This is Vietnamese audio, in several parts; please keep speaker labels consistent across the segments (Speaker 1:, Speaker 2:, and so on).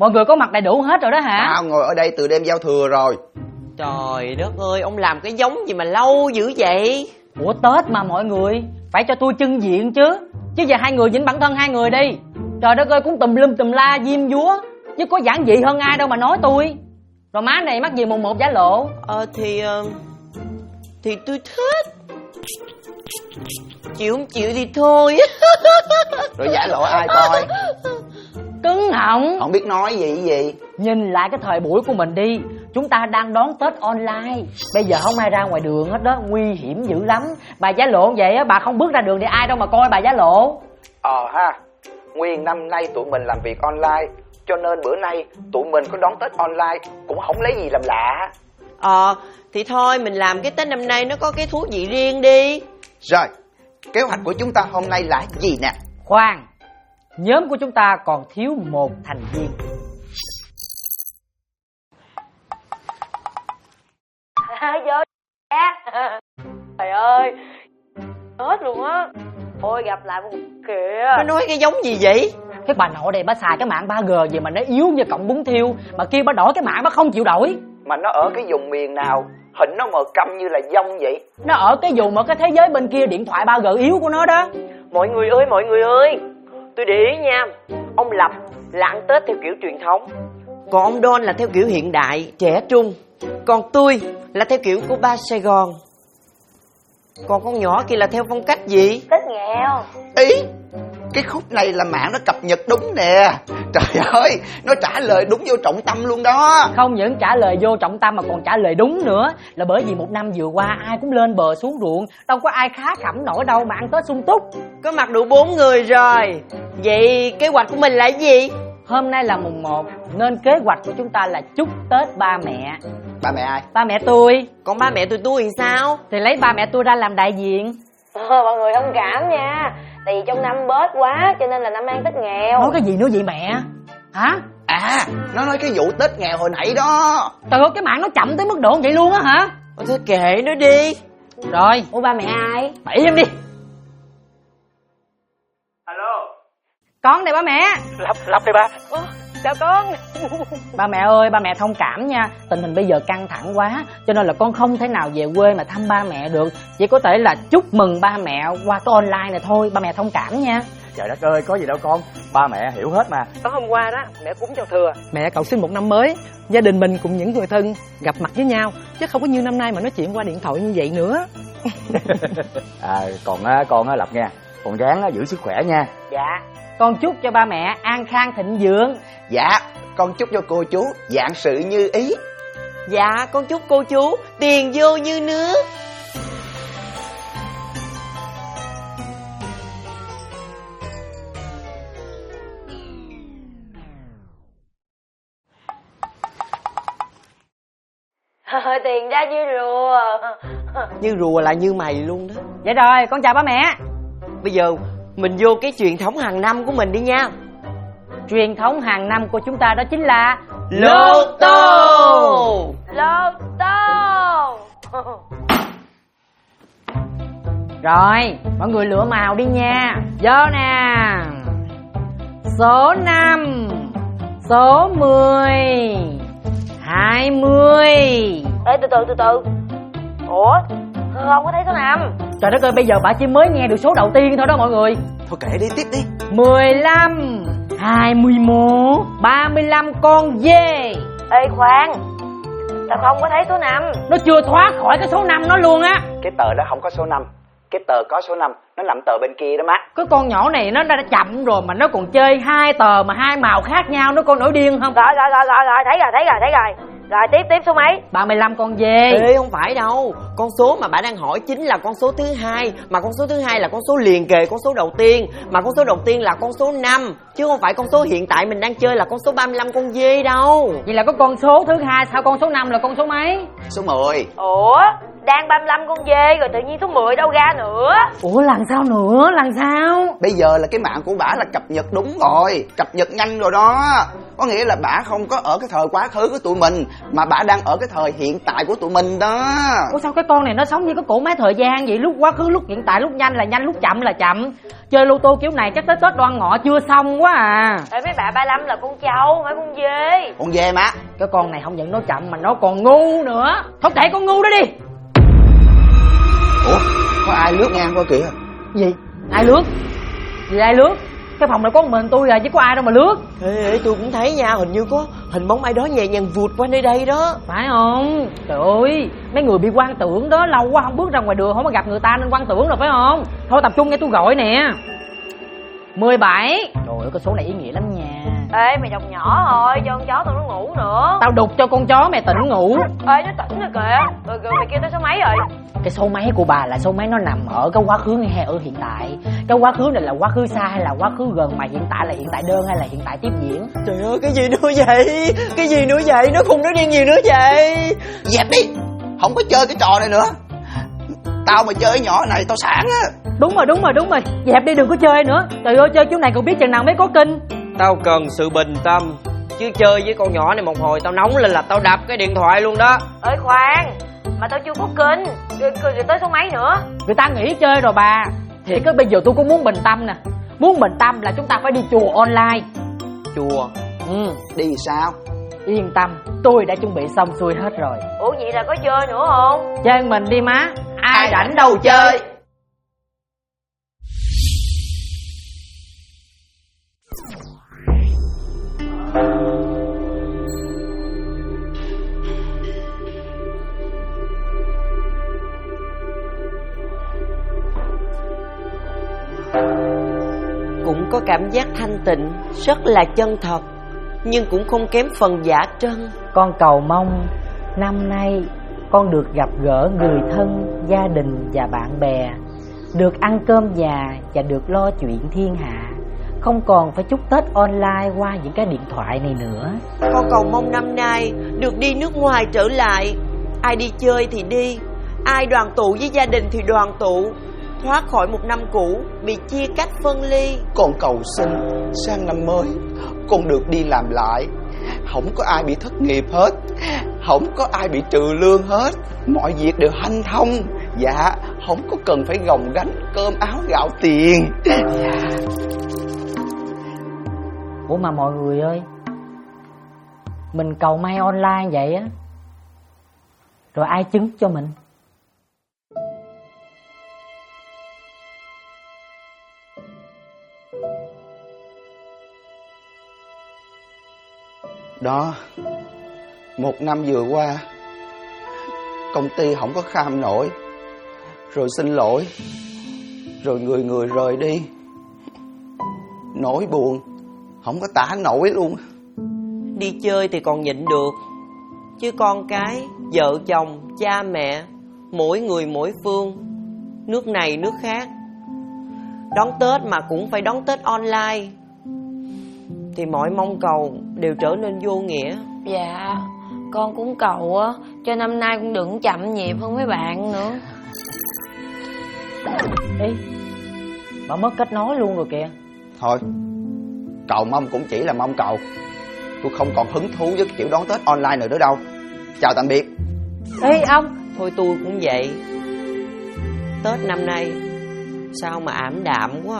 Speaker 1: Mọi người có mặt đầy đủ hết rồi đó hả?
Speaker 2: Tao ngồi ở đây từ đêm giao thừa rồi.
Speaker 3: Trời đất ơi, ông làm cái giống gì mà lâu dữ vậy?
Speaker 1: Ủa Tết mà mọi người, phải cho tôi trưng diện chứ. Chứ giờ hai người nhìn bản thân hai người đi. Trời đất ơi, cũng tùm lum tùm la diêm dúa, chứ có giản dị hơn ai đâu mà nói tôi. Rồi má này mắc gì mùng 1 giả lộ?
Speaker 3: Thì tôi thích. Chịu không chịu thì thôi.
Speaker 2: Rồi giả lộ ai coi?
Speaker 1: Cứng họng.
Speaker 2: Không biết nói gì.
Speaker 1: Nhìn lại cái thời buổi của mình đi. Chúng ta đang đón Tết online. Bây giờ không ai ra ngoài đường hết đó, nguy hiểm dữ lắm. Bà giả lộ vậy á, bà không bước ra đường thì ai đâu mà coi bà giả lộ.
Speaker 2: Ha, nguyên năm nay tụi mình làm việc online, cho nên bữa nay tụi mình có đón Tết online cũng không lấy gì làm lạ.
Speaker 3: Thì thôi mình làm cái Tết năm nay nó có cái thú vị riêng đi.
Speaker 2: Rồi, kế hoạch của chúng ta hôm nay là gì nè?
Speaker 1: Khoan, nhóm của chúng ta còn thiếu một thành viên.
Speaker 4: Vô trời ơi, hết luôn á. Ôi gặp lại một kìa.
Speaker 3: Nó nói cái giống gì vậy?
Speaker 1: Cái bà nội này bà xài cái mạng 3G gì mà nó yếu như cọng bún thiêu. Mà kia bà đổi cái mạng bà không chịu đổi.
Speaker 2: Mà nó ở cái vùng miền nào? Hình nó mờ câm như là dông vậy.
Speaker 1: Nó ở cái vùng ở cái thế giới bên kia điện thoại 3G yếu của nó đó.
Speaker 4: Mọi người ơi, tôi để ý nha. Ông Lập là ăn Tết theo kiểu truyền thống,
Speaker 3: Còn ông Don là theo kiểu hiện đại, trẻ trung. Còn tôi là theo kiểu của ba Sài Gòn. Còn con nhỏ kia là theo phong cách gì?
Speaker 4: Tết nghèo.
Speaker 2: Ý, cái khúc này là mạng nó cập nhật đúng nè. Trời ơi, nó trả lời đúng vô trọng tâm luôn đó.
Speaker 1: Không những trả lời vô trọng tâm mà còn trả lời đúng nữa. Là bởi vì một năm vừa qua ai cũng lên bờ xuống ruộng, đâu có ai khá khẩm nổi đâu mà ăn Tết sung túc.
Speaker 3: Có mặt đủ 4 người rồi. Vậy kế hoạch của mình là gì?
Speaker 1: Hôm nay là mùng 1 nên kế hoạch của chúng ta là chúc Tết ba mẹ.
Speaker 2: Ba mẹ ai?
Speaker 1: Ba mẹ tôi.
Speaker 3: Còn ba mẹ tôi thì sao?
Speaker 1: Thì lấy ba mẹ tôi ra làm đại diện.
Speaker 4: Mọi người thông cảm nha. Tại vì trong năm bớt quá cho nên là năm ăn Tết nghèo.
Speaker 1: Nói cái gì nữa vậy mẹ? Hả?
Speaker 2: Nó nói cái vụ Tết nghèo hồi nãy đó.
Speaker 1: Trời ơi, cái mạng nó chậm tới mức độ vậy luôn á hả?
Speaker 3: Thôi kệ nó đi.
Speaker 1: Rồi.
Speaker 4: Ủa ba mẹ ai?
Speaker 1: Bà im đi.
Speaker 5: Alo.
Speaker 1: Con đây ba mẹ.
Speaker 5: Lộc đây ba.
Speaker 1: Chào con. Ba mẹ ơi, ba mẹ thông cảm nha. Tình hình bây giờ căng thẳng quá, cho nên là con không thể nào về quê mà thăm ba mẹ được. Chỉ có thể là chúc mừng ba mẹ qua cái online này thôi. Ba mẹ thông cảm nha.
Speaker 5: Trời đất ơi, có gì đâu con. Ba mẹ hiểu hết mà.
Speaker 4: Tối hôm qua đó, mẹ cúng cho thừa.
Speaker 6: Mẹ cầu xin một năm mới, gia đình mình cùng những người thân gặp mặt với nhau, chứ không có như năm nay mà nói chuyện qua điện thoại như vậy nữa.
Speaker 5: Còn Lập nha, còn ráng giữ sức khỏe nha.
Speaker 1: Dạ. Con chúc cho ba mẹ an khang thịnh vượng.
Speaker 2: Dạ, con chúc cho cô chú vạn sự như ý.
Speaker 3: Dạ, con chúc cô chú tiền vô như nước.
Speaker 4: Tiền ra như rùa.
Speaker 3: Như rùa là như mày luôn đó.
Speaker 1: Vậy rồi, con chào ba mẹ.
Speaker 3: Bây giờ mình vô cái truyền thống hàng năm của mình đi nha.
Speaker 1: Truyền thống hàng năm của chúng ta đó chính là
Speaker 3: Lô tô.
Speaker 4: Lô tô.
Speaker 1: Rồi, mọi người lựa màu đi nha. Vô nè. Số 5, số 10, 20.
Speaker 4: Ê từ từ. Ủa không có thấy số 5.
Speaker 1: Trời đất ơi, bây giờ bà chỉ mới nghe được số đầu tiên thôi đó mọi người.
Speaker 2: Thôi kệ đi, tiếp đi.
Speaker 1: 15, 21, 35 con dê.
Speaker 4: Ê khoan, tao không có thấy số 5.
Speaker 1: Nó chưa thoát khỏi cái số 5 nó luôn á.
Speaker 2: Cái tờ đó không có số 5. Cái tờ có số 5 nó nằm tờ bên kia đó má.
Speaker 1: Cái con nhỏ này nó đã chậm rồi mà nó còn chơi 2 tờ mà 2 màu khác nhau, nó con nổi điên không?
Speaker 4: Rồi, thấy rồi. Rồi tiếp số mấy?
Speaker 1: 35 con dê.
Speaker 3: Ê không phải đâu. Con số mà bà đang hỏi chính là con số thứ 2. Mà con số thứ 2 là con số liền kề con số đầu tiên. Mà con số đầu tiên là con số 5. Chứ không phải con số hiện tại mình đang chơi là con số 35 con dê đâu.
Speaker 1: Vậy là có con số thứ 2, sao con số 5 là con số mấy?
Speaker 2: Số 10.
Speaker 4: Ủa Đang 35 con dê rồi tự nhiên số 10 đâu ra nữa.
Speaker 1: Ủa lần sau nữa, lần sau?
Speaker 2: Bây giờ là cái mạng của bả là cập nhật đúng rồi, cập nhật nhanh rồi đó. Có nghĩa là bả không có ở cái thời quá khứ của tụi mình, mà bả đang ở cái thời hiện tại của tụi mình đó.
Speaker 1: Ủa sao cái con này nó sống như cái cỗ máy thời gian vậy? Lúc quá khứ, lúc hiện tại, lúc nhanh là nhanh, lúc chậm là chậm. Chơi lô tô kiểu này chắc tới Tết Đoan Ngọ chưa xong quá à.
Speaker 4: Ê, mấy bà 35 là con trâu, phải con dê.
Speaker 2: Con dê má.
Speaker 1: Cái con này không những nó chậm mà nó còn ngu nữa. Thôi kệ con ngu đó đi.
Speaker 2: Ủa, có ai lướt ngang qua kìa?
Speaker 1: Gì? Ai lướt? Gì ai lướt? Cái phòng này có một mình tôi à, chứ có ai đâu mà lướt.
Speaker 3: Ê, tôi cũng thấy nha, hình như có hình bóng ai đó nhẹ nhàng vụt qua nơi đây đó.
Speaker 1: Phải không? Trời ơi, mấy người bị quan tưởng đó, lâu quá không bước ra ngoài đường không có gặp người ta nên quan tưởng rồi phải không? Thôi tập trung nghe tôi gọi nè. 17. Trời ơi, cái số này ý nghĩa lắm nha.
Speaker 4: Ê, mày đọc nhỏ thôi, cho con chó tao nó ngủ nữa.
Speaker 1: Tao đục cho con chó mày tỉnh ngủ.
Speaker 4: Ê, nó tỉnh rồi kìa. Rồi mày kêu tới số mấy rồi?
Speaker 1: Cái số máy của bà là số máy nó nằm ở cái quá khứ hay ở hiện tại? Cái quá khứ này là quá khứ xa hay là quá khứ gần, mà hiện tại là hiện tại đơn hay là hiện tại tiếp diễn?
Speaker 3: Trời ơi, cái gì nữa vậy? Cái gì nữa vậy? Nó không nói điên gì nữa vậy?
Speaker 2: Dẹp đi, không có chơi cái trò này nữa. Tao mà chơi cái nhỏ này tao sảng á.
Speaker 1: Đúng rồi. Dẹp đi, đừng có chơi nữa. Trời ơi, chơi kiểu này còn biết chừng nào mới có kinh.
Speaker 3: Tao cần sự bình tâm, chứ chơi với con nhỏ này một hồi tao nóng lên là tao đập cái điện thoại luôn đó.
Speaker 4: Ê khoan, mà tao chưa có kinh. Rồi tới số mấy nữa?
Speaker 1: Người ta nghỉ chơi rồi bà. Thì cái bây giờ tôi cũng muốn bình tâm nè. Muốn bình tâm là chúng ta phải đi chùa online.
Speaker 3: Chùa?
Speaker 2: Đi sao?
Speaker 1: Yên tâm, tôi đã chuẩn bị xong xuôi hết rồi.
Speaker 4: Ủa vậy là có chơi nữa không?
Speaker 1: Chơi mình đi má.
Speaker 2: Ai rảnh đâu chơi.
Speaker 3: Cũng có cảm giác thanh tịnh, rất là chân thật, nhưng cũng không kém phần giả trân.
Speaker 1: Con cầu mong năm nay con được gặp gỡ người thân, gia đình và bạn bè, được ăn cơm nhà và được lo chuyện thiên hạ, không còn phải chúc Tết online qua những cái điện thoại này nữa.
Speaker 3: Con cầu mong năm nay được đi nước ngoài trở lại, ai đi chơi thì đi, ai đoàn tụ với gia đình thì đoàn tụ, thoát khỏi một năm cũ bị chia cách phân ly.
Speaker 2: Con cầu xin sang năm mới con được đi làm lại, không có ai bị thất nghiệp hết, không có ai bị trừ lương hết, mọi việc đều hanh thông. Dạ, không có cần phải gồng gánh cơm áo gạo tiền.
Speaker 1: Ủa mà mọi người ơi, mình cầu may online vậy á, rồi ai chứng cho mình?
Speaker 2: Đó, một năm vừa qua công ty không có kham nổi, rồi xin lỗi, rồi người người rời đi, nỗi buồn không có tả nổi luôn.
Speaker 3: Đi chơi thì còn nhịn được, chứ con cái, vợ chồng, cha mẹ, mỗi người mỗi phương, nước này nước khác, đón Tết mà cũng phải đón Tết online, thì mọi mong cầu đều trở nên vô nghĩa.
Speaker 4: Dạ, con cũng cầu á, cho năm nay cũng đừng chậm nhịp hơn mấy bạn nữa.
Speaker 1: Ê, bà mất kết nối luôn rồi kìa.
Speaker 2: Thôi, cầu mong cũng chỉ là mong cầu. Tôi không còn hứng thú với cái kiểu đón Tết online nữa đâu. Chào tạm biệt.
Speaker 1: Ê ông,
Speaker 3: Thôi tôi cũng vậy. Tết năm nay sao mà ảm đạm quá.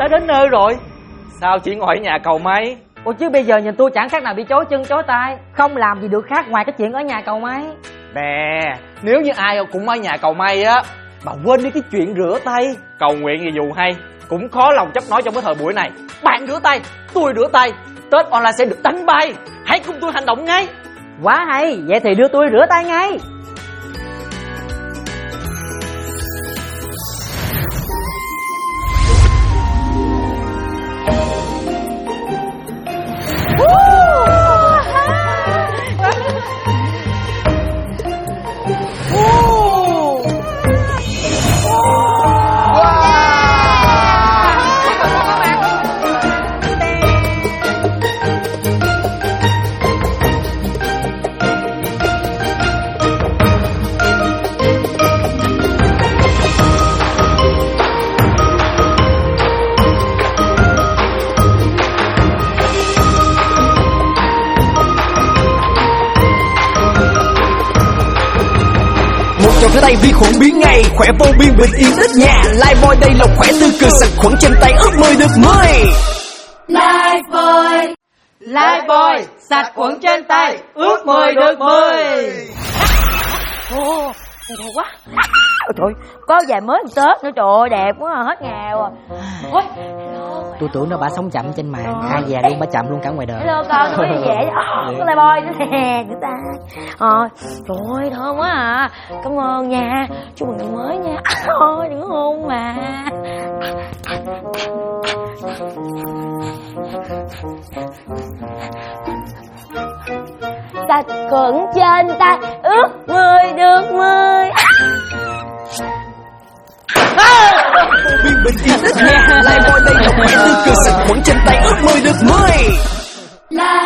Speaker 7: đã đến nơi rồi. Sao chỉ ngồi ở nhà cầu may?
Speaker 1: Ủa chứ bây giờ nhìn tôi chẳng khác nào bị chối chân chối tay, không làm gì được khác ngoài cái chuyện ở nhà cầu may.
Speaker 7: Nè, nếu như ai cũng ở nhà cầu may á mà quên đi cái chuyện rửa tay, cầu nguyện thì dù hay cũng khó lòng chấp nói trong cái thời buổi này. Bạn rửa tay, tôi rửa tay, Tết online sẽ được đánh bay. Hãy cùng tôi hành động ngay.
Speaker 1: Quá hay, vậy thì đưa tôi rửa tay ngay.
Speaker 8: Cho cái tay vi khuẩn biến ngay, khỏe vô biên bình yên tích nhà. Lifebuoy đây lộc khỏe tươi cười sạch khuẩn trên tay, ước 10 được 10.
Speaker 1: Lifebuoy, Lifebuoy sạch khuẩn trên tay, ước 10 được 10.
Speaker 9: Ồ, đẹp quá. Trời ơi, có vài mới Tết nữa, trời ơi, đẹp quá, hết ngày rồi. Ôi,
Speaker 1: Tôi tưởng nó bà sống chậm trên mạng, ai về luôn bà chậm luôn cả ngoài đời.
Speaker 9: hello con, tôi đi về. Có lại boy nữa nè, người ta. Trời ơi, thơm quá à. Cảm ơn nha, chúc mừng năm mới nha. Thôi, đừng có hôn mà. Sạch khuẩn trên tay, ước 10 được 10.
Speaker 8: Biên bình yên tích nhà. Lifebuoy đây lộc khỏe tươi cười sạch khuẩn trên tay, ước 10 được 10.